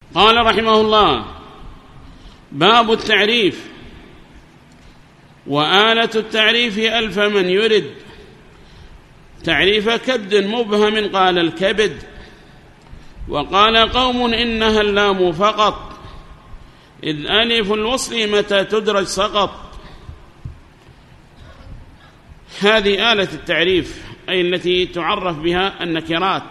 قال رحمه الله: باب التعريف. وآلة التعريف ألف من يرد تعريف كبد مبهم قال الكبد. وقال قوم إنها اللام فقط، إذ ألف الوصل متى تدرج سقط. هذه آلة التعريف، أي التي تعرف بها النكرات،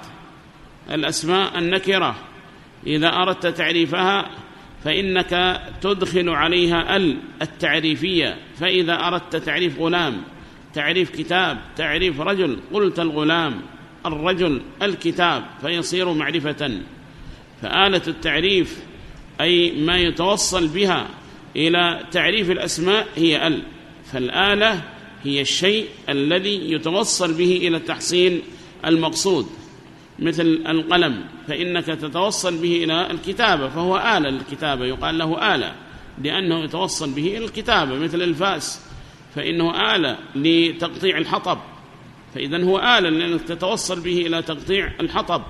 الأسماء النكرة. إذا أردت تعريفها فإنك تدخل عليها التعريفية. فإذا أردت تعريف غلام، تعريف كتاب، تعريف رجل، قلت الغلام، الرجل، الكتاب، فيصير معرفة. فآلة التعريف أي ما يتوصل بها إلى تعريف الأسماء هي فالآلة هي الشيء الذي يتوصل به إلى تحصيل المقصود، مثل القلم فإنك تتوصل به إلى الكتابة، فهو آلة للكتابة، يقال له آلة لأنه يتوصل به إلى الكتابة. مثل الفاس فإنه آلة لتقطيع الحطب، فإذن هو آلة لأنك تتوصل به إلى تقطيع الحطب.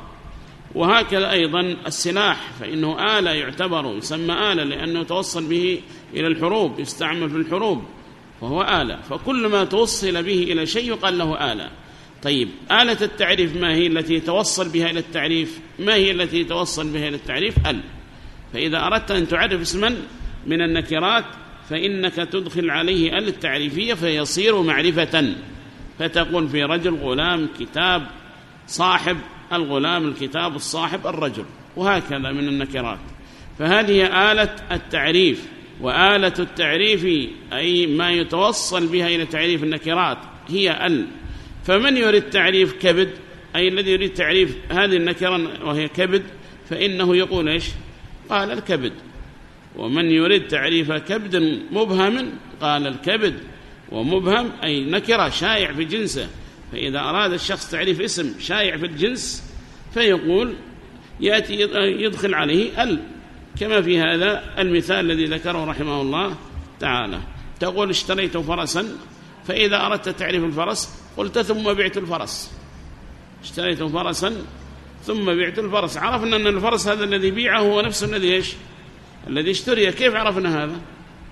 وهكذا أيضا السلاح فإنه آلة يعتبر، يسمى آلة لأنه يتوصل به إلى الحروب، يستعمل في الحروب، فهو آلة. فكل ما توصل به إلى شيء يقال له آلة. طيب، آلة التعريف ما هي التي توصل بها إلى التعريف؟ ما هي التي توصل بها إلى التعريف؟ فإذا أردت أن تعرف اسما من النكرات فإنك تدخل عليه التعريفية فيصير معرفة، فتقول في رجل، غلام، كتاب، صاحب، الغلام، الكتاب، الصاحب، الرجل، وهكذا من النكرات. فهذه آلة التعريف. وآلة التعريف أي ما يتوصل بها إلى تعريف النكرات هي فمن يريد تعريف كبد، أي الذي يريد تعريف هذه النكرة وهي كبد، فإنه يقول إيش؟ قال الكبد. ومن يريد تعريف كبد مبهم قال الكبد. ومبهم أي نكرة شائع في جنسه، فإذا أراد الشخص تعريف اسم شائع في الجنس فيقول يأتي يدخل عليه كما في هذا المثال الذي ذكره رحمه الله تعالى. تقول اشتريت فرسا، فإذا أردت تعريف الفرس قلت ثم بعت الفرس. اشتريت فرسا ثم بعت الفرس، عرفنا أن الفرس هذا الذي بيعه هو نفسه الذي إيش؟ الذي اشتري. كيف عرفنا هذا؟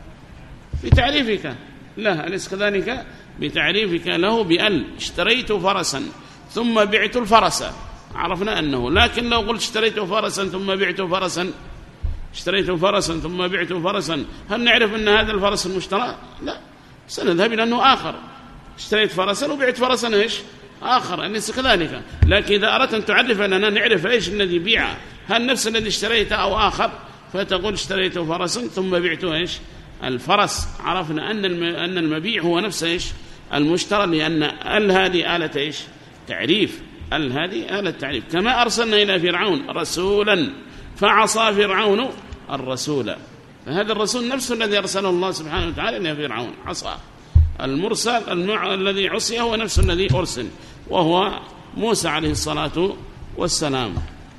بتعريفك له، أليس كذلك؟ بتعريفك له اشتريت فرسا ثم بعت الفرس، عرفنا أنه. لكن لو قلت اشتريت فرسا ثم بعت فرسا، اشتريت فرسا ثم بعت فرسا، هل نعرف أن هذا الفرس المشترى؟ لا، سنذهب إلى أنه آخر. اشتريت فرسا وبعت فرسا إيش؟ آخر، أليس كذلك؟ لكن إذا أردت أن تعرف أننا نعرف إيش الذي بيعه، هل نفس الذي اشتريته أو آخر، فتقول اشتريت فرسا ثم بعت إيش؟ الفرس. عرفنا أن المبيع هو نفس إيش؟ المشترى، لأن هذه آلة إيش؟ تعريف. هذه آلة تعريف. كما أرسلنا إلى فرعون رسولا فعصى فرعون الرسول، فهذا الرسول نفسه الذي أرسله الله سبحانه وتعالى إلى فرعون، عصى. المرسل الذي عصي هو نفسه الذي أرسل، وهو موسى عليه الصلاة والسلام.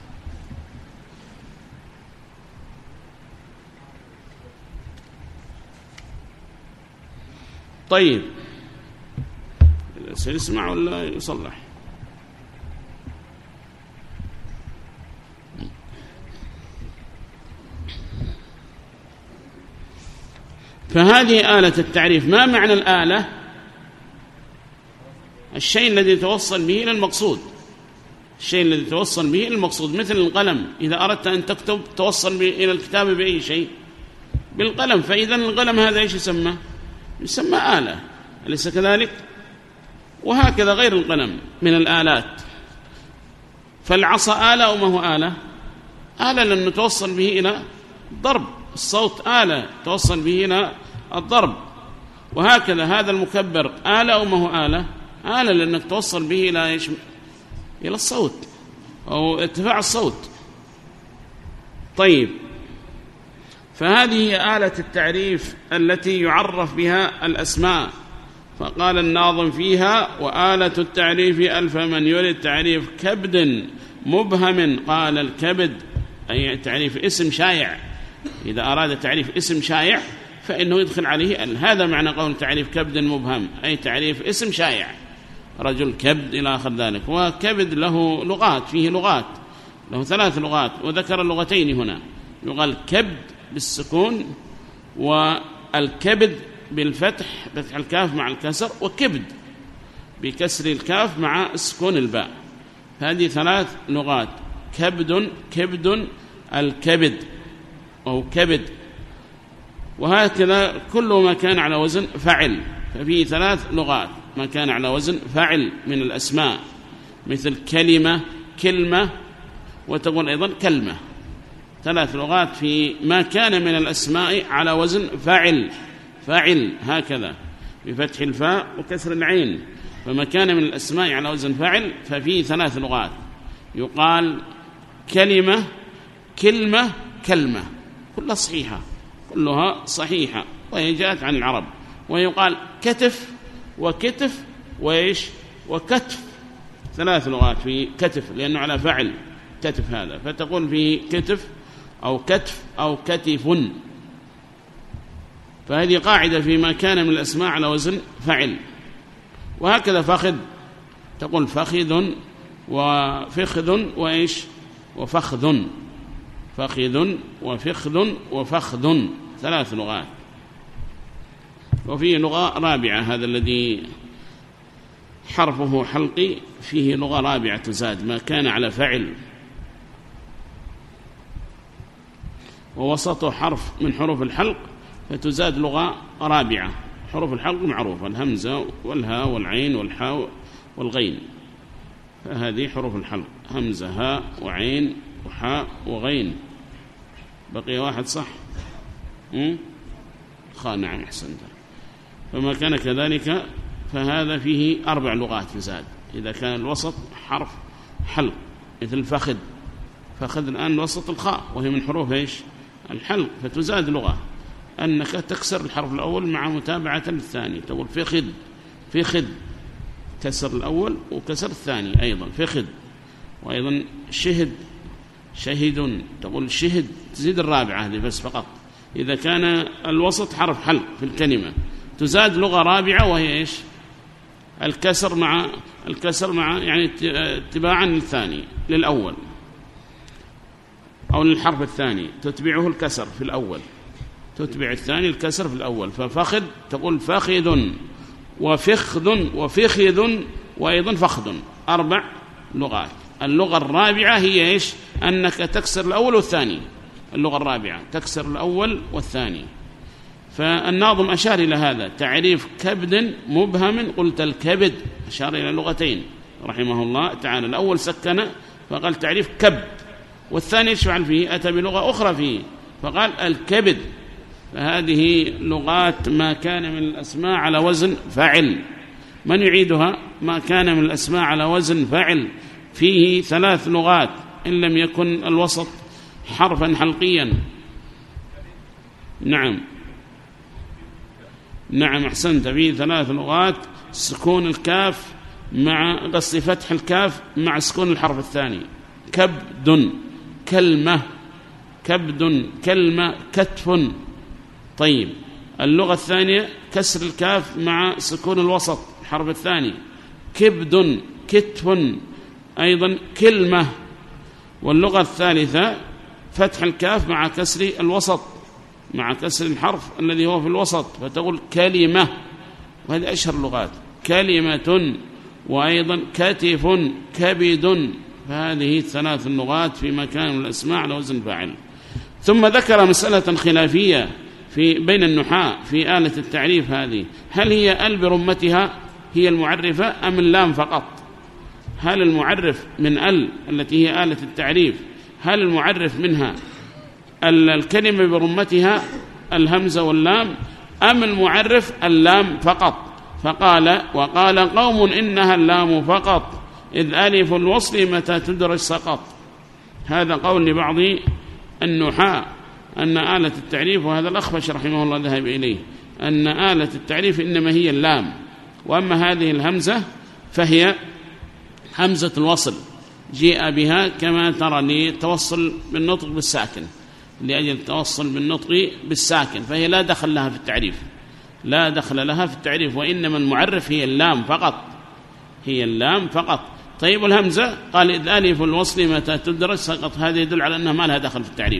طيب، سيسمع ولا يصلح؟ فهذه آلة التعريف. ما معنى الآلة؟ الشيء الذي توصل به إلى المقصود، الشيء الذي توصل به إلى المقصود. مثل القلم، إذا أردت أن تكتب توصل إلى الكتابة بأي شيء؟ بالقلم. فإذا القلم هذا إيش يسمى؟ يسمى آلة، أليس كذلك؟ وهكذا غير القلم من الآلات. فالعصا آلة أو ما هو آلة؟ آلة لأنه توصل به إلى الضرب. الصوت آلة توصل به إلى الضرب. وهكذا هذا المكبر آلة أو ما هو آلة؟ آلة لأنك توصل به إلى إيش؟ إلى الصوت أو ارتفاع الصوت. طيب، فهذه آلة التعريف التي يعرف بها الأسماء. فقال الناظم فيها: وآلة التعريف ألف من يريد تعريف كبد مبهم قال الكبد، أي تعريف اسم شائع. إذا أراد تعريف اسم شائع فإنه يدخل عليه هذا معنى قول تعريف كبد مبهم، أي تعريف اسم شائع، رجل كبد إلى آخر ذلك. وكبد له لغات، فيه لغات، له 3 لغات، وذكر اللغتين هنا. يقال كبد بالسكون، والكبد بالفتح، فتح الكاف مع الكسر، وكبد بكسر الكاف مع سكون الباء. هذه 3 لغات: كبد، كبد، الكبد أو كبد. وهكذا كل ما كان على وزن فعل، ففيه 3 لغات ما كان على وزن فعل من الأسماء، مثل كلمة، كلمة، وتقول أيضا كلمة. 3 لغات في ما كان من الأسماء على وزن فعل، فعل هكذا بفتح الفاء وكسر العين. فما كان من الأسماء على وزن فعل ففيه 3 لغات، يقال كلمة، كلمة، كلمة، كلها صحيحة، كلها صحيحة، وهي جاءت عن العرب. ويقال كتف وكتف وإيش وكتف، 3 لغات في كتف لأنه على فعل كتف هذا، فتقول فيه كتف أو كتف أو كتف. فهذه قاعدة فيما كان من الأسماء على وزن فعل. وهكذا فخذ، تقول فخذ وفخذ وإيش وفخذ، فخذ وفخذ وفخذ، 3 لغات. وفيه لغة رابعة، هذا الذي حرفه حلقي فيه لغة رابعة تزاد ما كان على فعل ووسطه حرف من حروف الحلق فتزاد لغة رابعة. حروف الحلق معروفة: الهمزة والهاء والعين والحاء والغين، فهذه حروف الحلق: همزة، هاء، وعين، وحاء، وغين. بقي واحد صح؟ نعم أحسنت. فما كان كذلك فهذا فيه 4 لغات يزاد إذا كان الوسط حرف حلق، مثل فخذ، فخذ الآن الوسط الخاء وهي من حروف إيش الحلق، فتزاد لغة أنك تكسر الحرف الأول مع متابعة للثاني، تقول فخذ، فخذ، كسر الأول وكسر الثاني أيضا فخذ. وأيضا شهد، شهد، تقول شهد، تزيد الرابعة هذه بس فقط. إذا كان الوسط حرف حلق في الكلمة تزاد لغة رابعة وهي إيش الكسر مع يعني اتباعا للثاني للأول أو للحرف الثاني، تتبعه الكسر في الأول، تتبع الثاني الكسر في الأول. ففخذ تقول فخذ وفخذ وفخذ وأيضا فخذ، 4 لغات. اللغة الرابعة هي إيش أنك تكسر الأول والثاني، اللغة الرابعة تكسر الأول والثاني. فالناظم أشار إلى هذا: تعريف كبد مبهم قلت الكبد، أشار إلى لغتين رحمه الله تعالى. الأول سكن فقال تعريف كبد، والثاني يشفعل فيه أتى بلغة أخرى فيه فقال الكبد. فهذه لغات ما كان من الأسماء على وزن فاعل. من يعيدها؟ ما كان من الأسماء على وزن فاعل فيه 3 لغات إن لم يكن الوسط حرفا حلقيا. نعم أحسنت، فيه 3 لغات: سكون الكاف مع قصد فتح الكاف مع سكون الحرف الثاني. كبد، كلمة، كبد، كلمة، كتف. طيب اللغة الثانية كسر الكاف مع سكون الوسط الحرف الثاني، كبد، كتف، أيضا كلمة. واللغة الثالثة فتح الكاف مع كسر الوسط مع كسر الحرف الذي هو في الوسط فتقول كلمة. وهذه أشهر اللغات: كلمة، وأيضا كتف، كبد. فهذه 3 اللغات في مكان من الأسماء على وزن فاعل. ثم ذكر مسألة خلافية بين النحاة في آلة التعريف هذه: هل هي ال برمتها هي المعرفة أم اللام فقط؟ هل المعرف من ال التي هي آلة التعريف هل المعرف منها الكلمة برمتها الهمزة واللام أم المعرف اللام فقط؟ فقال: وقال قوم إنها اللام فقط إذ ألف الوصل متى تدرج سقط. هذا قول لبعض النحاة أن آلة التعريف، وهذا الأخفش رحمه الله ذهب إليه، أن آلة التعريف إنما هي اللام، وأما هذه الهمزة فهي همزة الوصل جيء بها كما ترى للتوصل بالنطق بالساكن، لأجل التوصل بالنطق بالساكن، فهي لا دخل لها في التعريف، لا دخل لها في التعريف، وإنما المعرف هي اللام فقط، هي اللام فقط. طيب الهمزة قال إذ ألف الوصل متى تدرج سقط، هذا يدل على أنها ما لها دخل في التعريف،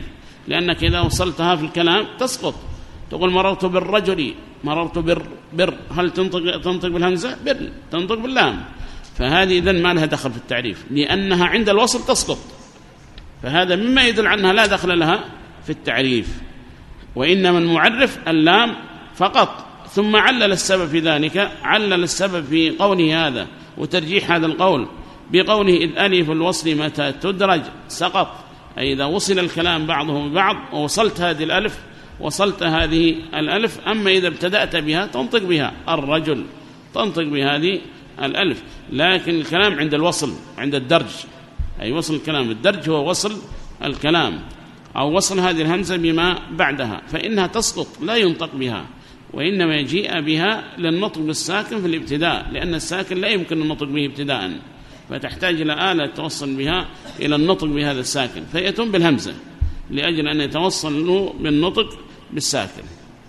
لأنك إذا وصلتها في الكلام تسقط. تقول مررت بالرجل، مررت بر، هل تنطق بالهمزة؟ بر، تنطق باللام. فهذه إذن ما لها دخل في التعريف، لأنها عند الوصل تسقط، فهذا مما يدل عنها لا دخل لها في التعريف. وإنما المعرف اللام فقط. ثم علل السبب في ذلك، علل السبب في قوله هذا وترجيح هذا القول بقوله إذ ألف الوصل متى تدرج سقط، أي إذا وصل الكلام بعضه ببعض ووصلت هذه الألف، وصلت هذه الألف. أما إذا ابتدأت بها تنطق بها، الرجل تنطق بهذه الألف، لكن الكلام عند الوصل، عند الدرج، أي وصل الكلام. الدرج هو وصل الكلام أو وصل هذه الهمزة بما بعدها، فإنها تسقط لا ينطق بها، وإنما يجيء بها للنطق بالساكن في الابتداء، لأن الساكن لا يمكن النطق به ابتداء، فتحتاج إلى آلة توصل بها إلى النطق بهذا الساكن، فيتم بالهمزة لأجل أن يتوصل له بالنطق بالساكن.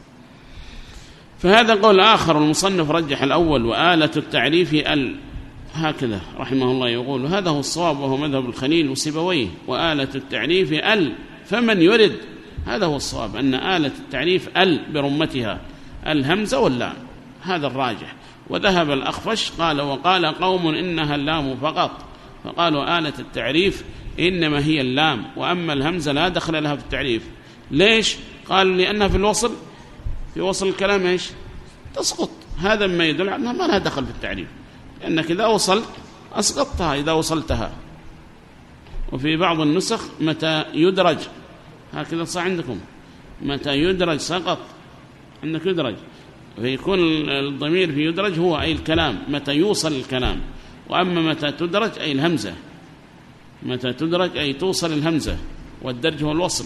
فهذا قول آخر، المصنف رجح الأول وآلة التعريف هكذا رحمه الله يقول، هذا هو الصواب وهو مذهب الخليل وسيبويه، وآلة التعريف فمن يرد، هذا هو الصواب، أن آلة التعريف برمتها الهمزة واللام، هذا الراجح. وذهب الأخفش قال وقال قوم إنها اللام فقط، فقالوا آلة التعريف إنما هي اللام، وأما الهمزة لا دخل لها في التعريف. ليش؟ قالوا لأنها في الوصل، في وصل الكلام إيش؟ تسقط. هذا ما يدل عنها ما لها دخل في التعريف، لأنك إذا وصلت أسقطتها إذا وصلتها. وفي بعض النسخ متى يدرج، هكذا صح عندكم، متى يدرج سقط، عندك يدرج، فيكون الضمير في يدرج هو أي الكلام، متى يوصل الكلام. وأما متى تدرج أي الهمزة، متى تدرج أي توصل الهمزة، والدرج هو الوصل.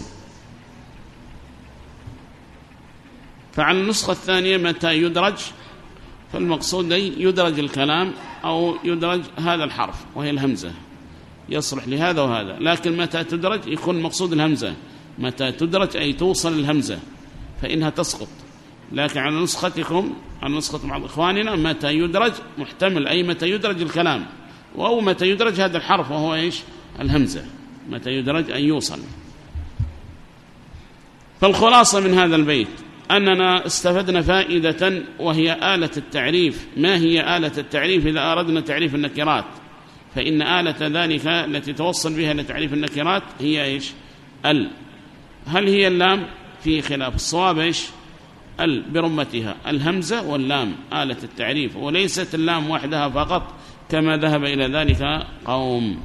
فعلى النسخة الثانية متى يدرج، فالمقصود يدرج الكلام أو يدرج هذا الحرف وهي الهمزة، يصلح لهذا وهذا. لكن متى تدرج يكون مقصود الهمزة، متى تدرج أي توصل الهمزة فإنها تسقط. لكن على نسختكم، على نسخة بعض إخواننا متى يدرج محتمل، أي متى يدرج الكلام، أو متى يدرج هذا الحرف وهو إيش؟ الهمزة، متى يدرج أن يوصل. فالخلاصة من هذا البيت أننا استفدنا فائدة، وهي آلة التعريف. ما هي آلة التعريف إذا أردنا تعريف النكرات؟ فإن آلة ذلك التي توصل بها لتعريف النكرات هي إيش؟ هل هي اللام؟ في خلاف، الصواب إيش؟ برمتها الهمزة واللام آلة التعريف، وليست اللام وحدها فقط كما ذهب إلى ذلك قوم.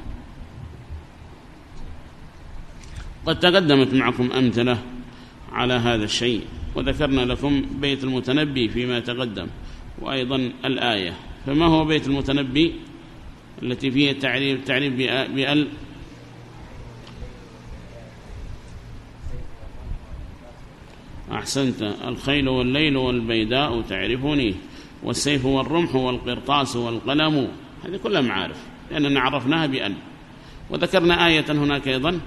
قد تقدمت معكم أمثلة على هذا الشيء، وذكرنا لكم بيت المتنبي فيما تقدم، وأيضا الآية. فما هو بيت المتنبي التي فيه تعريف بأل؟ أحسنت، الخيل والليل والبيداء تعرفني، والسيف والرمح والقرطاس والقلم، هذه كلها معارف لأننا عرفناها بأل. وذكرنا آية هناك أيضا،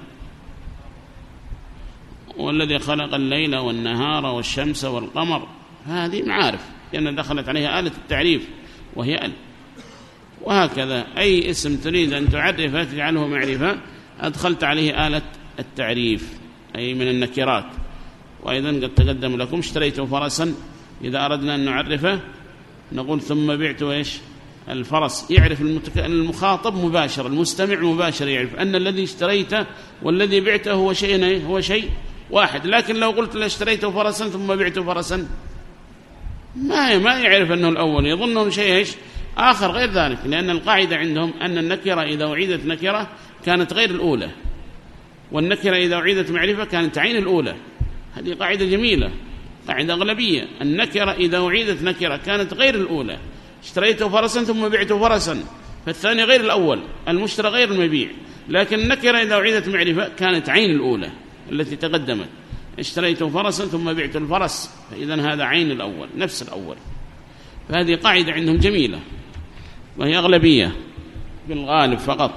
والذي خلق الليل والنهار والشمس والقمر، هذه معارف لأن دخلت عليها آلة التعريف وهي أل. وهكذا أي اسم تريد أن تعرفه تجعله معرفة أدخلت عليه آلة التعريف، أي من النكرات. وأيضا قد تقدم لكم اشتريت فرسا، إذا أردنا أن نعرفه نقول ثم بعت إيش؟ الفرس. يعرف المخاطب مباشر، المستمع مباشر يعرف أن الذي اشتريته والذي بعته هو شيء واحد. لكن لو قلت اشتريت فرسا ثم بعت فرسا ما يعرف أنه الأول، يظنه شيء إيش؟ آخر غير ذلك، لأن القاعدة عندهم أن النكرة إذا أعيدت نكرة كانت غير الأولى، والنكرة إذا أعيدت معرفة كانت عين الأولى. هذه قاعدة جميلة، قاعدة أغلبية. النكرة إذا أعيدت نكرة كانت غير الأولى، اشتريت فرسا ثم بعت فرسا، فالثاني غير الأول، المشترى غير المبيع. لكن النكرة إذا أعيدت معرفة كانت عين الأولى التي تقدمت، اشتريت فرسا ثم بعت الفرس، فإذن هذا عين الأول نفس الأول. فهذه قاعدة عندهم جميلة، وهي أغلبية بالغالب فقط.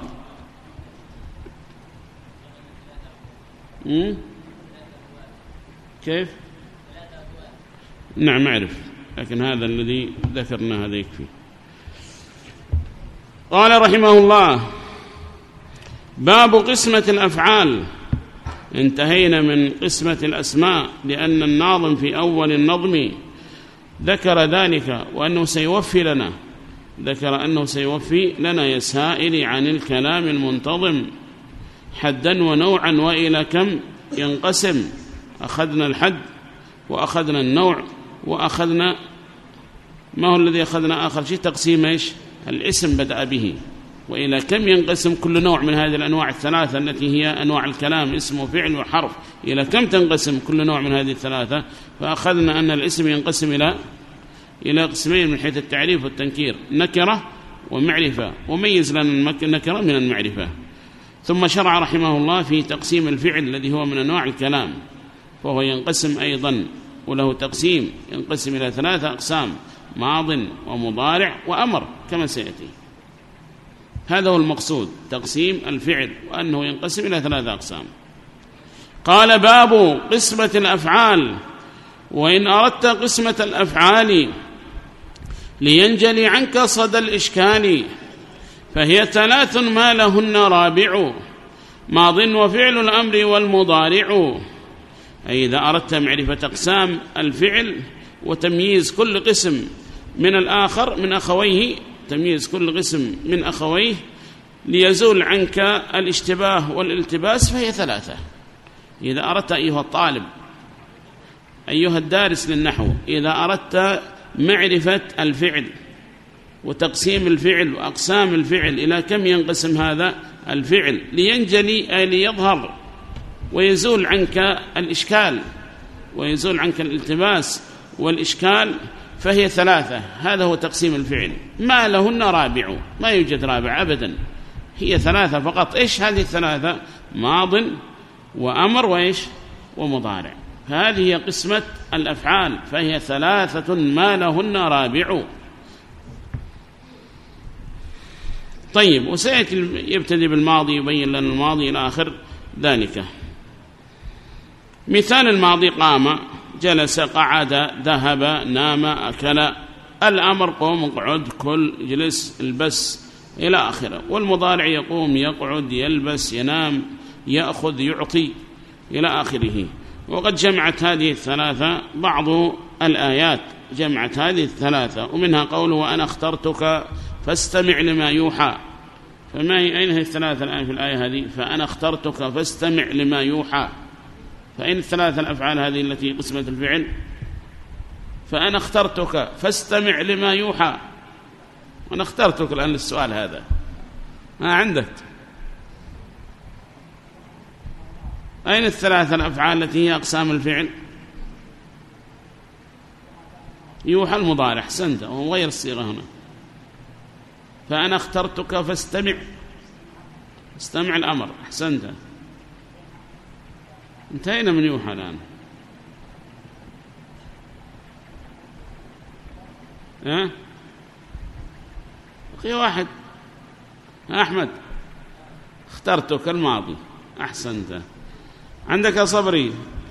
كيف؟ نعم أعرف، لكن هذا الذي ذكرنا هذا يكفي. قال رحمه الله: باب قسمة الأفعال. انتهينا من قسمة الأسماء، لأن الناظم في أول النظم ذكر ذلك وأنه سيوفي لنا، ذكر أنه سيوفي لنا يا سائلي عن الكلام المنتظم حدا ونوعا وإلى كم ينقسم. أخذنا الحد وأخذنا النوع وأخذنا ما هو الذي أخذنا آخر شيء؟ تقسيم إيش؟ الاسم بدأ به. وإلى كم ينقسم كل نوع من هذه الأنواع الثلاثة التي هي أنواع الكلام، اسم وفعل وحرف، إلى كم تنقسم كل نوع من هذه الثلاثة؟ فأخذنا أن الاسم ينقسم إلى قسمين من حيث التعريف والتنكير، نكرة ومعرفة، وميز لنا النكرة من المعرفة. ثم شرع رحمه الله في تقسيم الفعل الذي هو من أنواع الكلام، فهو ينقسم أيضا وله تقسيم، ينقسم إلى 3 أقسام: ماض ومضارع وأمر كما سيأتي. هذا هو المقصود، تقسيم الفعل، وأنه ينقسم إلى 3 أقسام. قال: باب قسمة الأفعال. وإن أردت قسمة الأفعال لينجلي عنك صدى الإشكال، فهي 3 ما لهن رابع: ماض وفعل الأمر والمضارع. أي إذا أردت معرفة أقسام الفعل وتمييز كل قسم من الآخر من أخويه، تمييز كل قسم من أخويه ليزول عنك الاشتباه والالتباس، فهي 3. إذا أردت أيها الطالب، أيها الدارس للنحو، إذا أردت معرفة الفعل وتقسيم الفعل وأقسام الفعل إلى كم ينقسم هذا الفعل لينجلي أي ليظهر ويزول عنك الإشكال ويزول عنك الالتباس والإشكال، فهي 3. هذا هو تقسيم الفعل، ما لهن رابع، ما يوجد رابع أبدا، هي 3 فقط. إيش هذه 3؟ ماض وأمر وإيش ومضارع. هذه هي قسمة الأفعال، فهي 3 ما لهن رابع. طيب، وسيأتي يبتدي بالماضي يبين لنا الماضي إلى آخر ذلك. مثال الماضي: قام، جلس، قعد، ذهب، نام، أكل. الأمر: قم، اقعد، كل، اجلس، البس إلى آخره. والمضارع: يقوم، يقعد، يلبس، ينام، يأخذ، يعطي إلى آخره. وقد جمعت هذه 3 بعض الآيات، جمعت هذه 3، ومنها قوله: وأنا اخترتك فاستمع لما يوحى. فما هي أين هي 3 الآن في الآية هذه؟ فأنا اخترتك فاستمع لما يوحى. فأين 3 الأفعال هذه التي قسمت الفعل؟ فأنا اخترتك فاستمع لما يوحى. وأنا اخترتك الآن للسؤال هذا، ما عندك؟ أين 3 الأفعال التي هي أقسام الفعل؟ يوحى المضارع، أحسنت، وهو غير الصيغة هنا. فأنا اخترتك فاستمع، استمع الأمر، أحسنت. انتهينا من يوحى الآن. بقي واحد، أحمد. اخترتك الماضي، أحسنت. عندك صبري: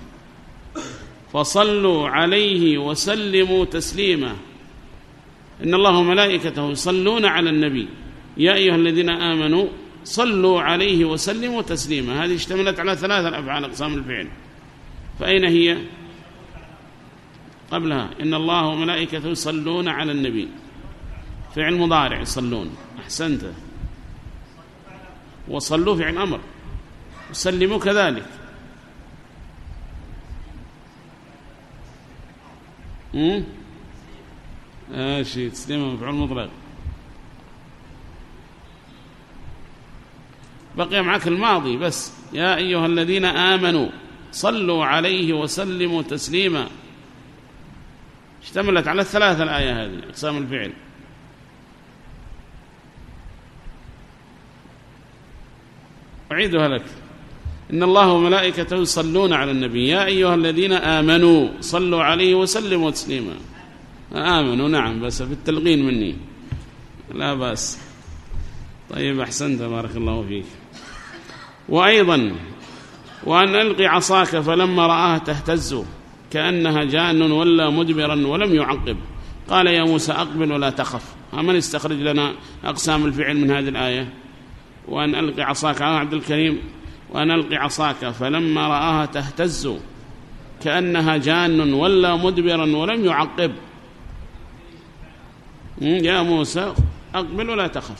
فصلوا عليه وسلموا تسليما. إن الله وملائكته يصلون على النبي يا أيها الذين آمنوا صلوا عليه وسلموا تسليما. هذه اشتملت على 3 الأفعال أقسام الفعل. فأين هي؟ قبلها: إن الله وملائكته يصلون على النبي، فعل مضارع، يصلون، أحسنت. وصلوا فعل أمر، وسلموا كذلك. شيء تسليما مفعول مطلق. بقي معك الماضي بس: يا أيها الذين آمنوا صلوا عليه وسلموا تسليما. اشتملت على 3 الآية هذه أقسام الفعل. أعيدها لك: إن الله وملائكته يصلون على النبي يا أيها الذين آمنوا صلوا عليه وسلموا تسليما. آمنوا، نعم، بس بالتلقين مني، لا بأس. طيب، أحسنت، بارك الله فيك. وأيضا: وأن ألقي عصاك فلما رآها تهتز كأنها جان ولا مدبرا ولم يعقب قال يا موسى أقبل ولا تخف. من استخرج لنا أقسام الفعل من هذه الآية؟ وأن ألقي عصاك على عبد الكريم، وأن ألق عصاك فلما رآها تهتز كأنها جان ولا مدبرا ولم يعقب. يا موسى أقبل ولا تخف.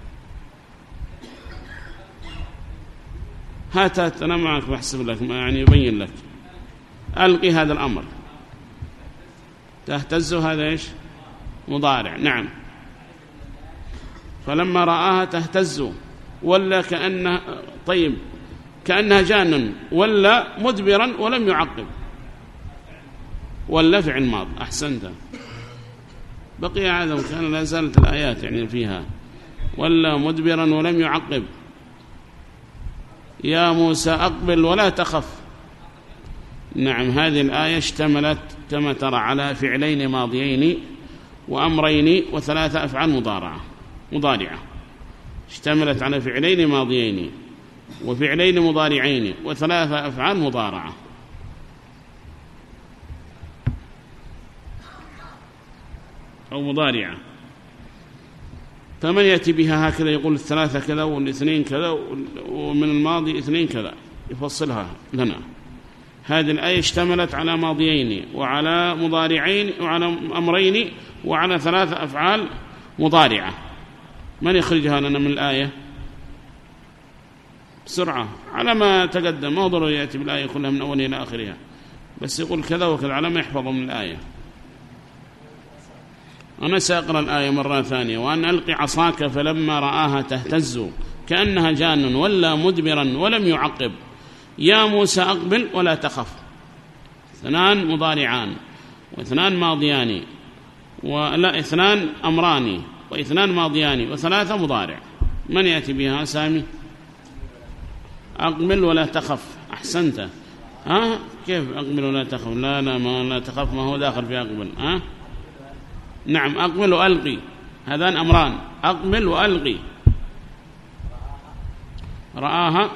هات أنا معك بحسب لك يعني يبين لك. ألقي هذا الأمر، تهتز هذا إيش؟ مضارع. نعم. فلما رآها تهتز ولا كأنها، طيب كأنها جان ولا مدبرا ولم يعقب، ولا فعل ماض. أحسنت. بقي هذا وكان لا زالت الآيات يعني فيها ولا مدبرا ولم يعقب. يا موسى أقبل ولا تخف. نعم، هذه الآية اشتملت كما ترى على فعلين ماضيين وأمرين وثلاثة أفعال مضارعة. اشتملت على فعلين ماضيين وفعلين مضارعين وثلاثة أفعال مضارعة. أو مضارعة. فمن يأتي بها هكذا يقول الثلاثة كذا والاثنين كذا ومن الماضي اثنين كذا يفصلها لنا. هذه الآية اشتملت على ماضيين وعلى مضارعين وعلى أمرين وعلى ثلاثة أفعال مضارعة. من يخرجها لنا من الآية بسرعة على ما تقدم؟ ما ضروري يأتي بالآية كلها من أولها إلى آخرها، بس يقول كذا وكذا على ما يحفظه من الآية. أنا سأقرأ الآية مرة ثانية. وأن ألق عصاك فلما رآها تهتز كأنها جان ولا مدبرا ولم يعقب. يا موسى أقبل ولا تخف. اثنان مضارعان واثنان ماضيان ولا اثنان أمران واثنان ماضيان وثلاثة مضارع. من يأتي بها سامي؟ أقبل ولا تخف. أحسنت. كيف أقبل ولا تخف؟ لا ما لا تخف ما هو داخل في أقبل. نعم، أقبل وألقي هذان أمران. أقبل وألقي. رآها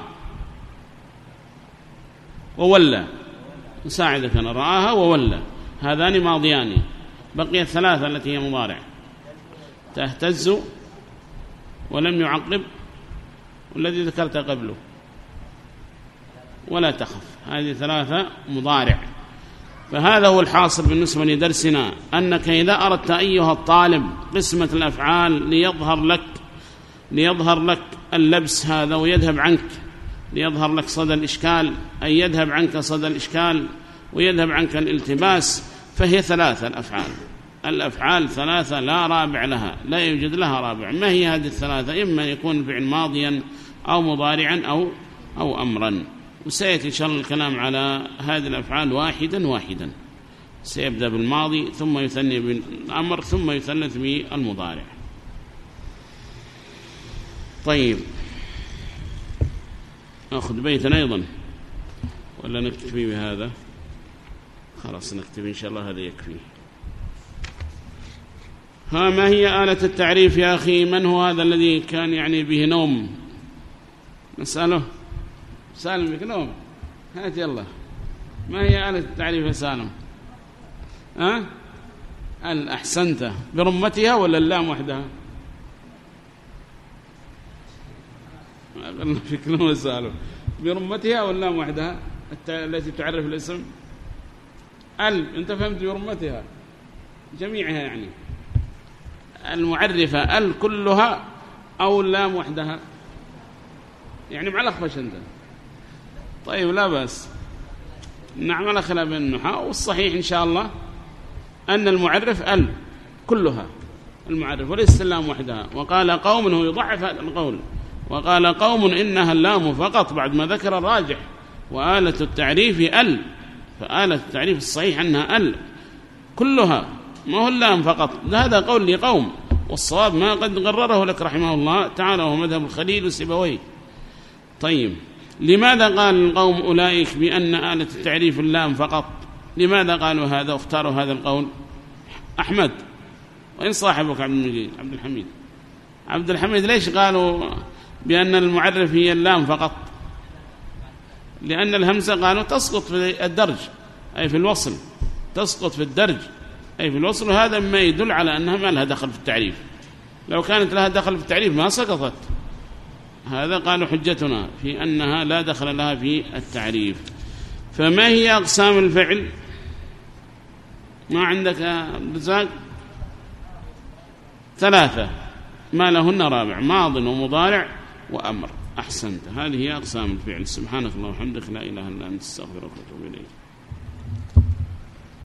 وولى. نساعدك أنا. رآها وولى هذان ماضيان. بقي الثلاثة التي هي مضارع. تهتز ولم يعقب والذي ذكرته قبله ولا تخف. هذه ثلاثة مضارع. فهذا هو الحاصل بالنسبة لدرسنا، أنك إذا أردت أيها الطالب قسمة الأفعال ليظهر لك اللبس هذا ويذهب عنك، ليظهر لك صدى الإشكال، أي يذهب عنك صدى الإشكال ويذهب عنك الالتباس، فهي ثلاثة الأفعال ثلاثة لا رابع لها، لا يوجد لها رابع. ما هي هذه الثلاثة؟ إما يكون فعل ماضيا أو مضارعا أو أمرا. وسيأتي إن شاء الله الكلام على هذه الأفعال واحدا. سيبدأ بالماضي ثم يثني بالأمر ثم يثلث بالمضارع. طيب، أخذ بيتا أيضا ولا نكتفي بهذا؟ خلاص نكتفي إن شاء الله، هذا يكفي. ما هي آلة التعريف يا أخي؟ من هو هذا الذي كان يعني به نوم؟ نسأله. سالم بك نوم. هات يلا. ما هي آلة التعريف يا سالم؟ أحسنت. برمتها ولا اللام وحدها؟ قلنا في كلمة سالم. برمتها ولا اللام وحدها التي تعرف الاسم؟ أنت فهمت برمتها جميعها يعني المعرفة كلها أو اللام وحدها؟ يعني معلخفش أنت. طيب لا بأس. نعم، على خلاف النحاة، والصحيح إن شاء الله أن المعرف كلها المعرف وليس اللام وحدها. وقال قوم، هو يضعف هذا القول، وقال قوم إنها اللام فقط بعد ما ذكر الراجح. وآلة التعريف فآلة التعريف الصحيح أنها كلها، ما هو اللام فقط. هذا قول لقوم، والصواب ما قد قرره لك رحمه الله تعالى، وهو مذهب الخليل وسيبويه. طيب، لماذا قال القوم أولئك بأن آلة التعريف اللام فقط؟ لماذا قالوا هذا واختاروا هذا القول؟ أحمد، وين صاحبك عبد الحميد ليش قالوا بأن المعرف هي اللام فقط؟ لأن الهمزة قالوا تسقط في الدرج أي في الوصل، تسقط في الدرج أي في الوصل، وهذا ما يدل على أنها ما لها دخل في التعريف. لو كانت لها دخل في التعريف ما سقطت. هذا قالوا حجتنا في أنها لا دخل لها في التعريف. فما هي أقسام الفعل؟ ما عندك رزاق؟ 3 ما لهن رابع: ماض ومضارع وأمر. أحسنت، هذه هي أقسام الفعل. سبحانك اللهم وبحمدك، لا إله إلا أنت، استغفرك وأتوب إليك.